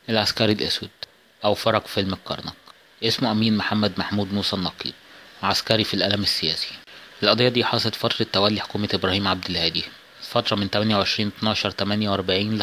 العسكري الأسود أو فرج فيلم الكرنك. اسمه أمين محمد محمود موسى النقيب، عسكري في الإعلام السياسي. القضية دي حصلت فترة تولي حكومة إبراهيم عبد الهادي، فترة من 28/12/48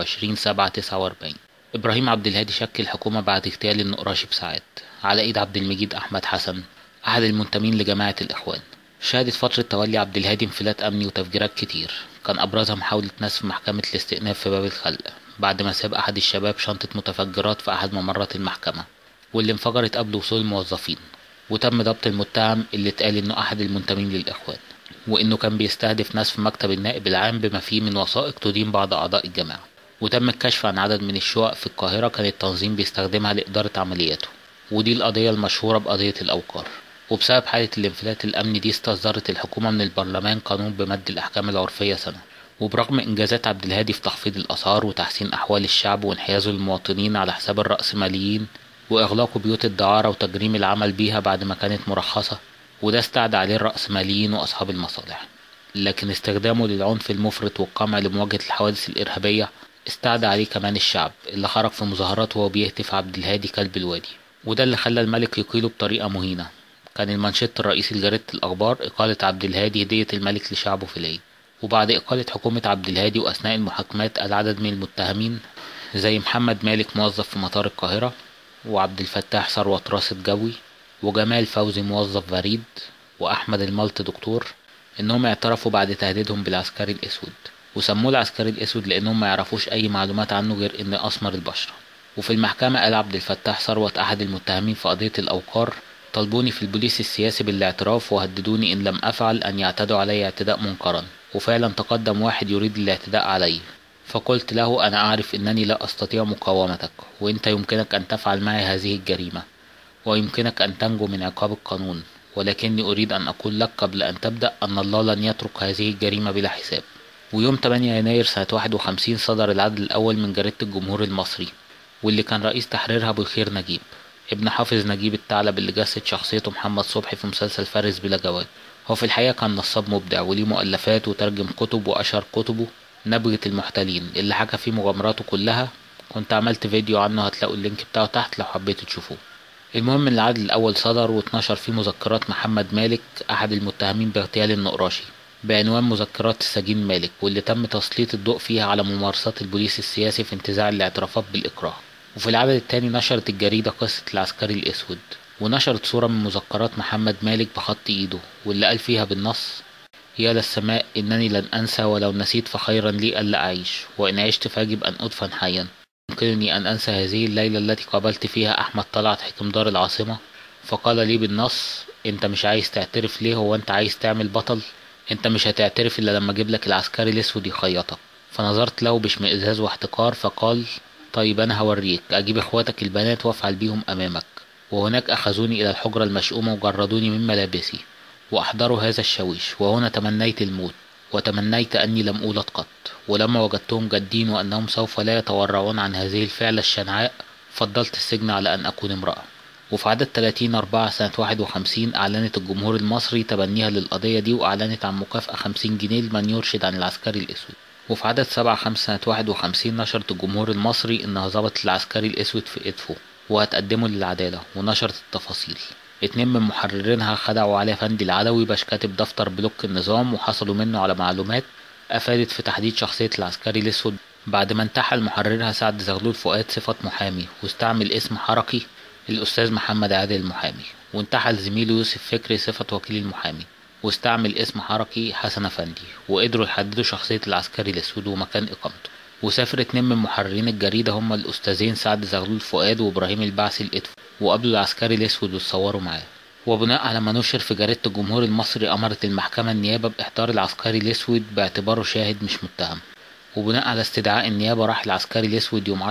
ل25/7/49. إبراهيم عبد الهادي شكل الحكومة بعد اغتيال النقراشي بساعات على إيد عبد المجيد أحمد حسن، أحد المنتمين لجماعة الإخوان. شهدت فترة تولي عبد الهادي انفلات أمني وتفجيرات كتير، كان أبرزها محاولة نسف محكمة الاستئناف في باب الخلق بعد ما ساب أحد الشباب شنطة متفجرات في أحد ممرات المحكمة، واللي انفجرت قبل وصول الموظفين. وتم ضبط المتهم اللي اتقال إنه أحد المنتمين للإخوان، وإنه كان بيستهدف نسف مكتب النائب العام بما فيه من وثائق تدين بعض أعضاء الجماعة. وتم الكشف عن عدد من الشقق في القاهرة كان التنظيم بيستخدمها لإدارة عملياته، ودي القضية المشهورة بقضية الأوقار. وبسبب حالة الانفلات الأمني دي استصدرت الحكومة من البرلمان قانون بمد الأحكام العرفية سنة. وبرغم إنجازات عبد الهادي في تخفيض الآثار وتحسين أحوال الشعب وانحيازه للمواطنين على حساب الرأسماليين وإغلاق بيوت الدعارة وتجريم العمل بيها بعد ما كانت مرخصة، وده استعدى عليه الرأسماليين وأصحاب المصالح، لكن استخدامه للعنف المفرط والقمع لمواجهة الحوادث الإرهابية استعدى عليه كمان الشعب اللي خرج في مظاهرات وهو بيهتف عبد الهادي كلب الوادي. وده اللي خلى الملك يقيله بطريقة مهينة. كان المانشيت الرئيسي لجريدة الأخبار: إقالة عبد الهادي هدية الملك لشعبه في العيد. وبعد إقالة حكومة عبد الهادي وأثناء المحاكمات العدد من المتهمين زي محمد مالك موظف في مطار القاهرة، وعبد الفتاح ثروت راصد جوي، وجمال فوزي موظف بريد، وأحمد الملط دكتور، إنهم اعترفوا بعد تهديدهم بالعسكري الأسود، وسموه العسكري الأسود لأنهم ما يعرفوش أي معلومات عنه غير إن أسمر البشرة. وفي المحكمة قال عبد الفتاح ثروت أحد المتهمين في قضية الأوقار: طلبوني في البوليس السياسي بالاعتراف وهددوني إن لم أفعل أن يعتدوا علي اعتداء منكرا، وفعلا تقدم واحد يريد الاعتداء علي، فقلت له: أنا أعرف أنني لا أستطيع مقاومتك، وأنت يمكنك أن تفعل معي هذه الجريمة، ويمكنك أن تنجو من عقاب القانون، ولكني أريد أن أقول لك قبل أن تبدأ أن الله لن يترك هذه الجريمة بلا حساب. ويوم 8 يناير سنة 51 صدر العدد الأول من جريدة الجمهور المصري، واللي كان رئيس تحريرها بالخير نجيب، ابن حافظ نجيب الثعلب اللي جسد شخصيته محمد صبحي في مسلسل فارس بلا جواد. هو في الحقيقة كان نصاب مبدع وليه مؤلفات وترجم كتب، وأشهر كتبه نبغة المحتلين اللي حكى فيه مغامراته كلها. كنت عملت فيديو عنه، هتلاقوا اللينك بتاعه تحت لو حبيتوا تشوفوه. المهم ان العدد الاول صدر واتنشر فيه مذكرات محمد مالك احد المتهمين باغتيال النقراشي بعنوان مذكرات السجين مالك، واللي تم تسليط الضوء فيها على ممارسات البوليس السياسي في انتزاع الاعترافات بالإكراه. وفي العدد الثاني نشرت الجريدة قصة العسكري الأسود، ونشرت صورة من مذكرات محمد مالك بخط إيده، واللي قال فيها بالنص: يا للسماء إنني لن أنسى، ولو نسيت فخيرا لي ألا أعيش، وإن عشت فيجب أن أدفن حيا. يمكنني أن أنسى هذه الليلة التي قابلت فيها أحمد طلعت حكمدار العاصمة، فقال لي بالنص: أنت مش عايز تعترف ليه؟ هو أنت عايز تعمل بطل؟ أنت مش هتعترف إلا لما أجيب لك العسكري الأسود يخيطك. فنظرت له باشمئزاز واحتقار، فقال: طيب أنا هوريك، أجيب إخواتك البنات وأفعل بيهم أمامك. وهناك أخذوني إلى الحجرة المشؤومة وجردوني من ملابسي وأحضروا هذا الشويش، وهنا تمنيت الموت، وتمنيت أني لم أولد قط. ولما وجدتهم جادين وأنهم سوف لا يتورعون عن هذه الفعلة الشنعاء، فضلت السجن على أن أكون امرأة. وفي عدد 30/4 سنة 51 أعلنت الجمهور المصري تبنيها للقضية دي، وأعلنت عن مكافأة 50 جنيه لمن يرشد عن العسكري الأسود. وفي عدد 7/5 سنة 51 نشرت الجمهور المصري إنها ظبطت العسكري الأسود في إدفو وهتقدمه للعدالة، ونشرت التفاصيل. 2 من محررينها خدعوا علي فندي العلوي باش كاتب دفتر بلوك النظام، وحصلوا منه على معلومات أفادت في تحديد شخصية العسكري الأسود، بعد ما انتحل محررها سعد زغلول فؤاد صفة محامي واستعمل اسم حركي الأستاذ محمد عادل المحامي، وانتحل زميله يوسف فكري صفة وكيل المحامي واستعمل اسم حركي حسن أفندي، وقدروا يحددوا شخصية العسكري الأسود ومكان إقامته. وسافر 2 من محررين الجريدة هما الأستاذين سعد زغلول فؤاد وإبراهيم البعثي الإدفو، وقابلوا العسكري الأسود واتصوروا معاه. وبناء على ما نشر في جريدة الجمهور المصري أمرت المحكمة النيابة بإحضار العسكري الأسود باعتباره شاهد مش متهم. وبناء على استدعاء النيابة راح العسكري الأسود يوم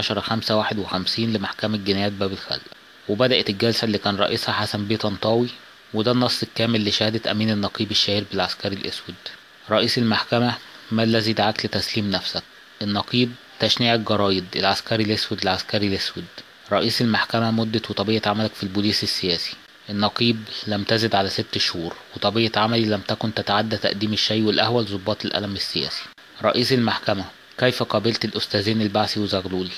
10/5/51 لمحكمة جنايات باب الخلق، وبدأت الجلسة اللي كان رئيسها حسن بيه طنطاوي. وده النص الكامل لشهادة أمين النقيب الشهير بالعسكري الأسود: رئيس المحكمة: ما الذي دعاك لتسليم نفسك؟ النقيب: تشنيع الجرايد، العسكري الأسود العسكري الأسود. رئيس المحكمة: مدة وطبيعة عملك في البوليس السياسي. النقيب: لم تزد على 6 شهور، وطبيعة عملي لم تكن تتعدى تقديم الشاي والقهوة لضباط القلم السياسي. رئيس المحكمة: كيف قابلت الأستاذين البعثي وزغلول؟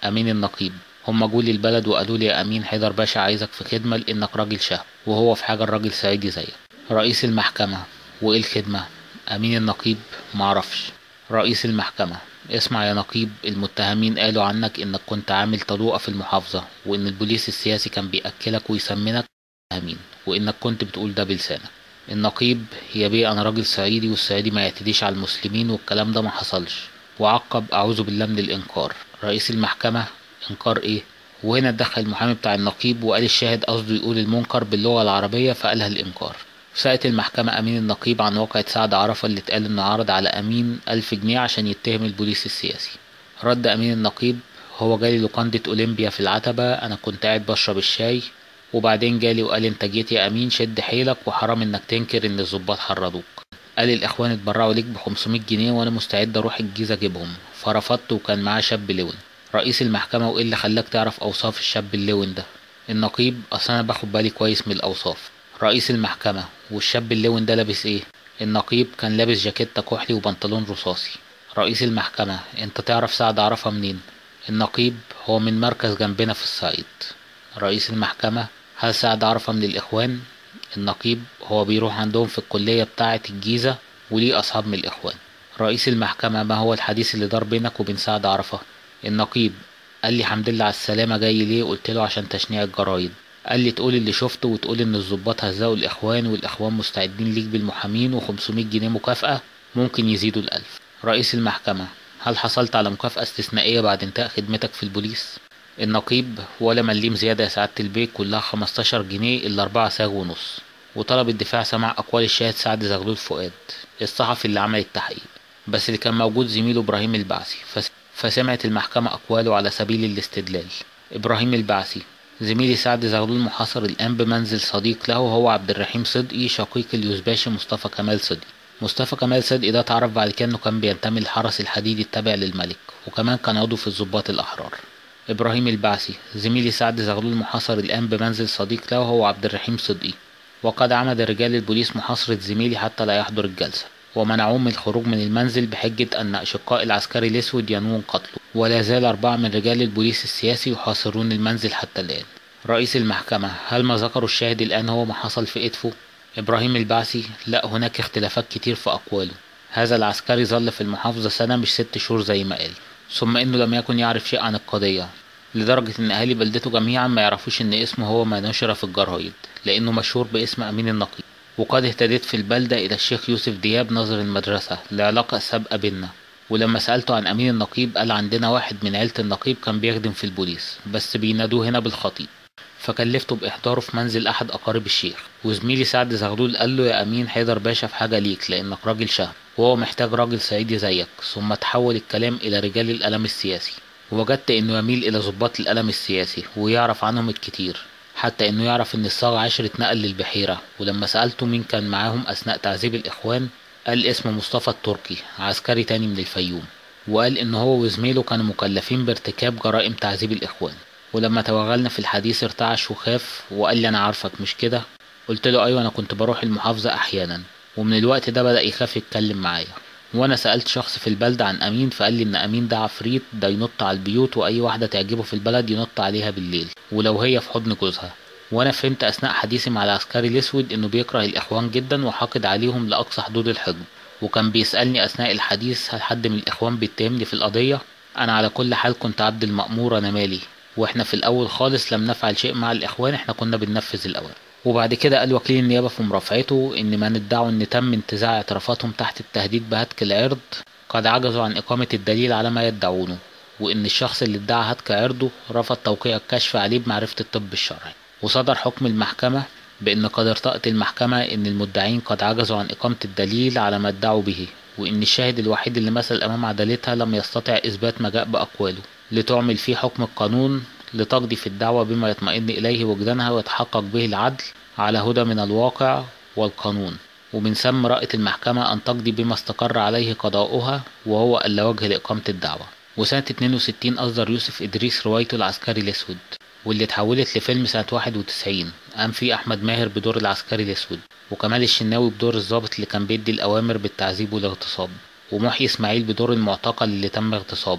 أمين النقيب: هم جولي البلد وقالوا لي يا أمين حيدر باشا عايزك في خدمة لأنك راجل شهم وهو في حاجة الراجل صعيدي زيك. رئيس المحكمة: وإيه الخدمة؟ أمين النقيب: معرفش. رئيس المحكمة: اسمع يا نقيب، المتهمين قالوا عنك إنك كنت عامل طلوقة في المحافظة، وإن البوليس السياسي كان بيأكلك ويسمنك متهمين، وإنك كنت بتقول ده بلسانك. النقيب: يا بيه أنا راجل صعيدي والصعيدي ما يعتديش على المسلمين والكلام ده ما حصلش. وعقب: أعوذ بالله من الإنكار. رئيس المحكمة: إنكار إيه؟ وهنا اتدخل المحامي بتاع النقيب وقال الشاهد قصده يقول المنكر باللغة العربية فقالها الإنكار. سألت المحكمة أمين النقيب عن واقعة سعد عرفة اللي اتقال إنه عرض على أمين 1000 جنيه عشان يتهم البوليس السياسي. رد أمين النقيب: هو جالي لوكاندة أولمبيا في العتبة، أنا كنت قاعد بشرب الشاي وبعدين جالي وقال انت جيت يا أمين شد حيلك وحرام انك تنكر ان الظباط حرضوك. قال الإخوان اتبرعوا ليك ب500 جنيه وأنا مستعد أروح الجيزة أجيبهم، فرفضت وكان معاه شاب لون. رئيس المحكمة: وإيه اللي خلاك تعرف أوصاف الشاب اللون ده؟ النقيب: أصل أنا باخد بالي كويس من الأوصاف. رئيس المحكمة: والشاب اللون ده لابس إيه؟ النقيب: كان لابس جاكيتة كحلي وبنطلون رصاصي. رئيس المحكمة: أنت تعرف سعد عرفة منين؟ النقيب: هو من مركز جنبنا في الصعيد. رئيس المحكمة: هل سعد عرفة من الإخوان؟ النقيب: هو بيروح عندهم في الكلية بتاعة الجيزة وليه أصحاب من الإخوان. رئيس المحكمة: ما هو الحديث اللي دار بينك وبين سعد عرفة؟ النقيب: قال لي حمد لله على السلامة، جاي ليه؟ قلت له عشان تشنيع الجرايد. قال لي تقول اللي شفته وتقول ان الضباط هزقوا الإخوان والإخوان مستعدين ليك بالمحامين و500 جنيه مكافأة ممكن يزيدوا ال1000. رئيس المحكمة: هل حصلت على مكافأة استثنائية بعد انتهاء خدمتك في البوليس؟ النقيب: ولا مليم زيادة يا سعادة البيت، كلها 15 جنيه إلا 4 ساغ ونص. وطلب الدفاع سماع أقوال الشاهد سعد زغلول فؤاد الصحفي اللي عمل التحقيق، بس اللي كان موجود زميله إبراهيم البعثي، فسمعت المحكمة أقواله على سبيل الاستدلال. إبراهيم البعثي: زميلي سعد زغلول محاصر الآن بمنزل صديق له وهو عبد الرحيم صدقي شقيق اليوزباشي مصطفى كمال صدقي. مصطفى كمال صدقي ده اتعرف بعد كده إنه كان بينتمي للحرس الحديدي التابع للملك، وكمان كان عضو في الضباط الأحرار. إبراهيم البعثي: زميلي سعد زغلول محاصر الآن بمنزل صديق له وهو عبد الرحيم صدقي، وقد عمد رجال البوليس محاصرة زميلي حتى لا يحضر الجلسة، ومنعوه من الخروج من المنزل بحجة أن أشقاء العسكري الأسود ينوون قتله، ولا زال 4 من رجال البوليس السياسي يحاصرون المنزل حتى الآن. رئيس المحكمة: هل ما ذكره الشاهد الآن هو ما حصل في إدفو؟ إبراهيم البعثي: لا، هناك اختلافات كتير في أقواله. هذا العسكري ظل في المحافظة سنة مش 6 شهور زي ما قال، ثم إنه لم يكن يعرف شيء عن القضية، لدرجة إن أهالي بلدته جميعا ما يعرفوش إن اسمه هو ما نشر في الجرايد، لأنه مشهور باسم أمين النقيب. وقد اهتديت في البلدة إلى الشيخ يوسف دياب ناظر المدرسة لعلاقة سابقة بينا، ولما سألته عن أمين النقيب قال عندنا واحد من عيلة النقيب كان بيخدم في البوليس بس بينادوه هنا بالخطيب، فكلفته بإحضاره في منزل أحد أقارب الشيخ. وزميلي سعد زغلول قال له يا أمين حيدر باشا في حاجة ليك لأنك راجل شهم وهو محتاج راجل صعيدي زيك، ثم تحول الكلام إلى رجال القلم السياسي، ووجدت إنه يميل إلى ضباط القلم السياسي ويعرف عنهم الكتير، حتى إنه يعرف إن الصاغ عاشر اتنقل للبحيرة. ولما سألته مين كان معاهم أثناء تعذيب الإخوان قال اسمه مصطفى التركي، عسكري تاني من الفيوم، وقال إن هو وزميله كانوا مكلفين بارتكاب جرائم تعذيب الإخوان. ولما توغلنا في الحديث ارتعش وخاف وقال لي أنا عارفك مش كده؟ قلت له أيوة، أنا كنت بروح المحافظة أحيانا، ومن الوقت ده بدأ يخاف يتكلم معايا. وانا سألت شخص في البلدة عن امين فقال لي ان امين ده عفريت، ده ينط على البيوت واي واحدة تعجبه في البلد ينط عليها بالليل ولو هي في حضن جوزها. وانا فهمت اثناء حديثي مع العسكري الاسود انه بيكره الاخوان جدا وحاقد عليهم لاقصى حدود الحقد، وكان بيسألني اثناء الحديث هل حد من الاخوان بيتهمني في القضية. انا على كل حال كنت عبد المأمور، انا مالي، واحنا في الاول خالص لم نفعل شيء مع الاخوان، احنا كنا بننفذ الاوامر. وبعد كده قال وكيل النيابة في مرافعته ان من ادعوا ان تم انتزاع اعترافاتهم تحت التهديد بهتك العرض قد عجزوا عن اقامة الدليل على ما يدعونه، وان الشخص اللي ادعى هتك عرضه رفض توقيع الكشف عليه بمعرفة الطب الشرعي. وصدر حكم المحكمة بان قد ارتأت المحكمة ان المدعين قد عجزوا عن اقامة الدليل على ما ادعوا به، وان الشاهد الوحيد اللي مثل امام عدالتها لم يستطع اثبات ما جاء باقواله، لتعمل فيه حكم القانون لتقضي في الدعوة بما يطمئن إليه وجدانها ويتحقق به العدل على هدى من الواقع والقانون. ومن ثم رأت المحكمة أن تقضي بما استقر عليه قضاؤها وهو ألا وجه لإقامة الدعوة. وسنة 62 أصدر يوسف إدريس روايته العسكري الأسود، واللي اتحولت لفيلم سنة 91 قام فيه أحمد ماهر بدور العسكري الأسود، وكمال الشناوي بدور الضابط اللي كان بيدي الأوامر بالتعذيب والاغتصاب، ومحيي إسماعيل بدور المعتقل اللي تم اغتصابه.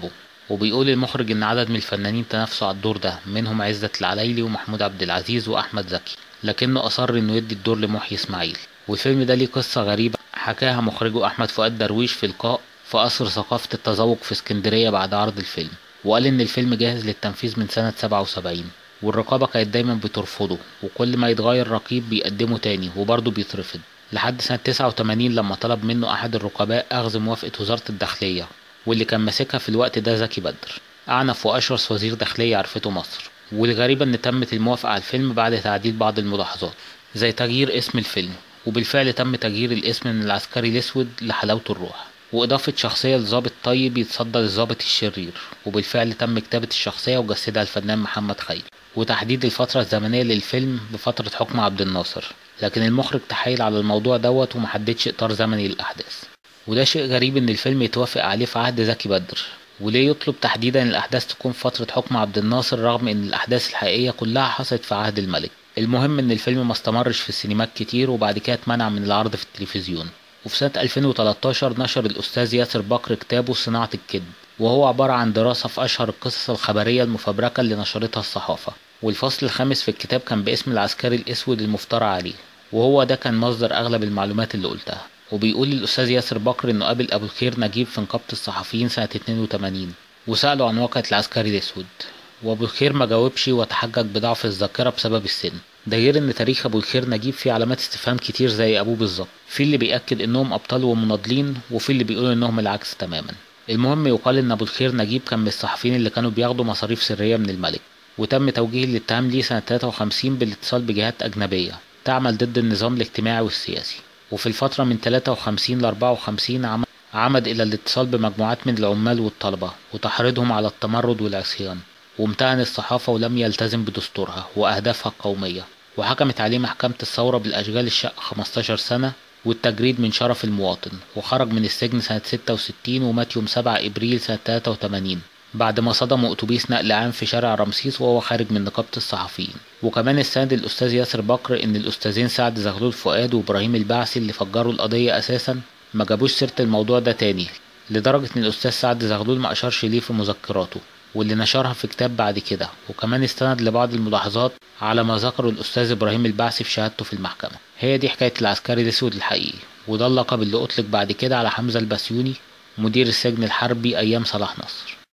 وبيقول المخرج ان عدد من الفنانين تنافسوا على الدور ده، منهم عزت العلايلي ومحمود عبد العزيز واحمد زكي، لكنه اصر انه يدي الدور لمحيي اسماعيل. والفيلم ده ليه قصة غريبة حكاها مخرجه احمد فؤاد درويش في لقاء في قصر ثقافة التذوق في اسكندرية بعد عرض الفيلم، وقال ان الفيلم جاهز للتنفيذ من سنة 77، والرقابة كانت دايما بترفضه، وكل ما يتغير رقيب بيقدمه تاني وبرضه بيترفض، لحد سنة 89 لما طلب منه أحد الرقباء أخذ موافقة وزارة الداخلية، واللي كان ماسكها في الوقت ده زكي بدر، أعنف وأشرس وزير داخلية عرفته مصر. والغريب إن تمت الموافقة على الفيلم بعد تعديل بعض الملاحظات زي تغيير اسم الفيلم، وبالفعل تم تغيير الاسم من العسكري الأسود لحلاوة الروح، وإضافة شخصية لضابط طيب يتصدى للضابط الشرير، وبالفعل تم كتابة الشخصية وجسدها الفنان محمد خيري، وتحديد الفترة الزمنية للفيلم بفترة حكم عبد الناصر، لكن المخرج تحايل على الموضوع دوت ومحددش إطار زمني للأحداث. وده شيء غريب إن الفيلم يتوافق عليه في عهد زكي بدر، وليه يطلب تحديدا الأحداث تكون في فترة حكم عبد الناصر رغم إن الأحداث الحقيقية كلها حصلت في عهد الملك. المهم إن الفيلم ما استمرش في السينمات كتير، وبعد كده اتمنع من العرض في التلفزيون. وفي سنة 2013 نشر الأستاذ ياسر بكر كتابه صناعة الكذب، وهو عبارة عن دراسة في أشهر القصص الخبرية المفبركة اللي نشرتها الصحافة، والفصل الخامس في الكتاب كان باسم العسكري الأسود المفترى عليه، وهو ده كان مصدر أغلب المعلومات اللي قلتها. وبيقول الأستاذ ياسر بكر إنه قابل أبو الخير نجيب في نقابة الصحفيين سنة 82 وسأله عن واقعة العسكري الأسود، وأبو الخير ما جاوبش وتحجج بضعف الذاكرة بسبب السن. ده غير ان تاريخ ابو الخير نجيب فيه علامات استفهام كتير زي ابوه بالظبط، في اللي بيأكد انهم ابطال ومناضلين، وفي اللي بيقولوا انهم العكس تماما. المهم يقال ان ابو الخير نجيب كان من الصحفيين اللي كانوا بياخدوا مصاريف سرية من الملك، وتم توجيه الاتهام ليه سنة 53 بالاتصال بجهات اجنبية تعمل ضد النظام الاجتماعي والسياسي. وفي الفترة من 53 ل 54 عمد الى الاتصال بمجموعات من العمال والطلبة وتحريضهم على التمرد والعصيان، وامتهن الصحافة ولم يلتزم بدستورها وأهدافها القومية، وحكمت عليه محكمة الثورة بالأشغال الشقة 15 سنة والتجريد من شرف المواطن، وخرج من السجن سنة 66 ومات يوم 7 إبريل سنة 83 بعد ما صدموا أتوبيس نقل عام في شارع رمسيس وهو خارج من نقابة الصحفيين. وكمان استند الأستاذ ياسر بكر إن الأستاذين سعد زغلول فؤاد وإبراهيم البعثي اللي فجروا القضية أساسا ما جابوش سيرة الموضوع ده تاني، لدرجة إن الأستاذ سعد زغلول ما أشارش ليه في مذكراته، واللي نشرها في كتاب بعد كده. وكمان استند لبعض الملاحظات على ما ذكره الأستاذ إبراهيم البعثي في شهادته في المحكمة. هي دي حكاية العسكري الأسود الحقيقي، وده اللقب اللي أطلق بعد كده على حمزة البسيوني مدير السجن الحربي أيام صلاح نصر.